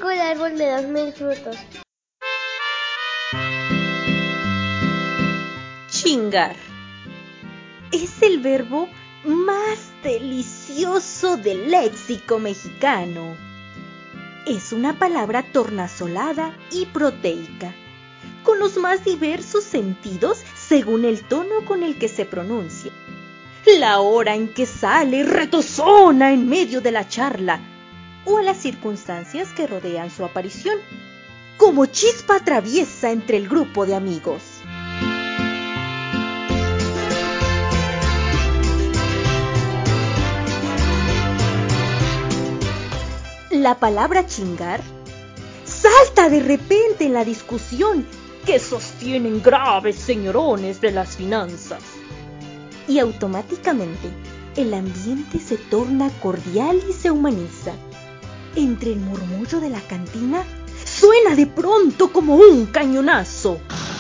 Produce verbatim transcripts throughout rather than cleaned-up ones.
México, el árbol de los mil frutos. Chingar es el verbo más delicioso del léxico mexicano. Es una palabra tornasolada y proteica, con los más diversos sentidos según el tono con el que se pronuncia, la hora en que sale retozona en medio de la charla o a las circunstancias que rodean su aparición, como chispa traviesa entre el grupo de amigos. La palabra chingar salta de repente en la discusión que sostienen graves señorones de las finanzas. Y automáticamente el ambiente se torna cordial y se humaniza. Entre el murmullo de la cantina suena de pronto como un cañonazo.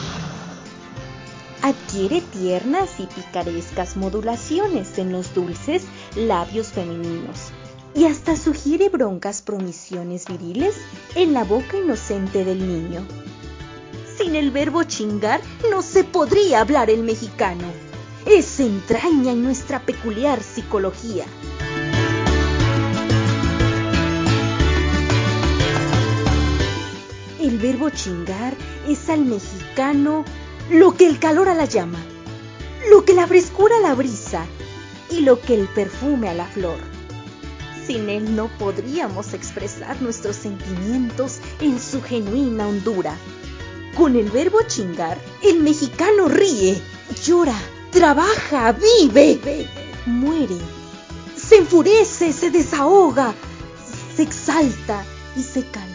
Adquiere tiernas y picarescas modulaciones en los dulces labios femeninos y hasta sugiere broncas promisiones viriles en la boca inocente del niño. Sin el verbo chingar no se podría hablar el mexicano. Es entraña en nuestra peculiar psicología. El verbo chingar es al mexicano lo que el calor a la llama, lo que la frescura a la brisa y lo que el perfume a la flor. Sin él no podríamos expresar nuestros sentimientos en su genuina hondura. Con el verbo chingar, el mexicano ríe, llora, trabaja, vive, muere, se enfurece, se desahoga, se exalta y se calma.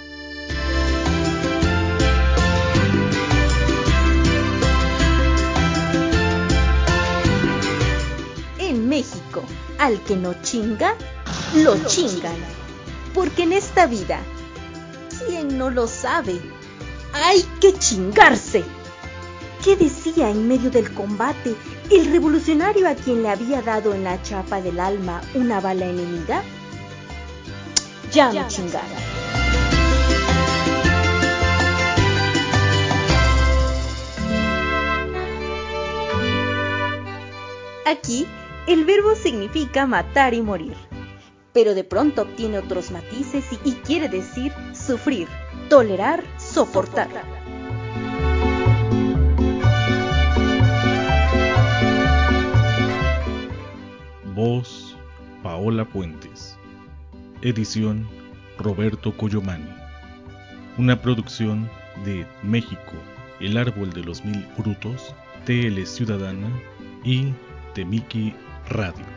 En México, al que no chinga, lo chingan. Porque en esta vida, ¿quién no lo sabe? ¡Hay que chingarse! ¿Qué decía en medio del combate el revolucionario a quien le había dado en la chapa del alma una bala enemiga? Ya me chingaron. Aquí, el verbo significa matar y morir, pero de pronto obtiene otros matices y, y quiere decir sufrir, tolerar, soportar. Voz, Paola Puentes. Edición, Roberto Coyomani. Una producción de México, el árbol de los mil frutos, T L Ciudadana y Temiki Radio.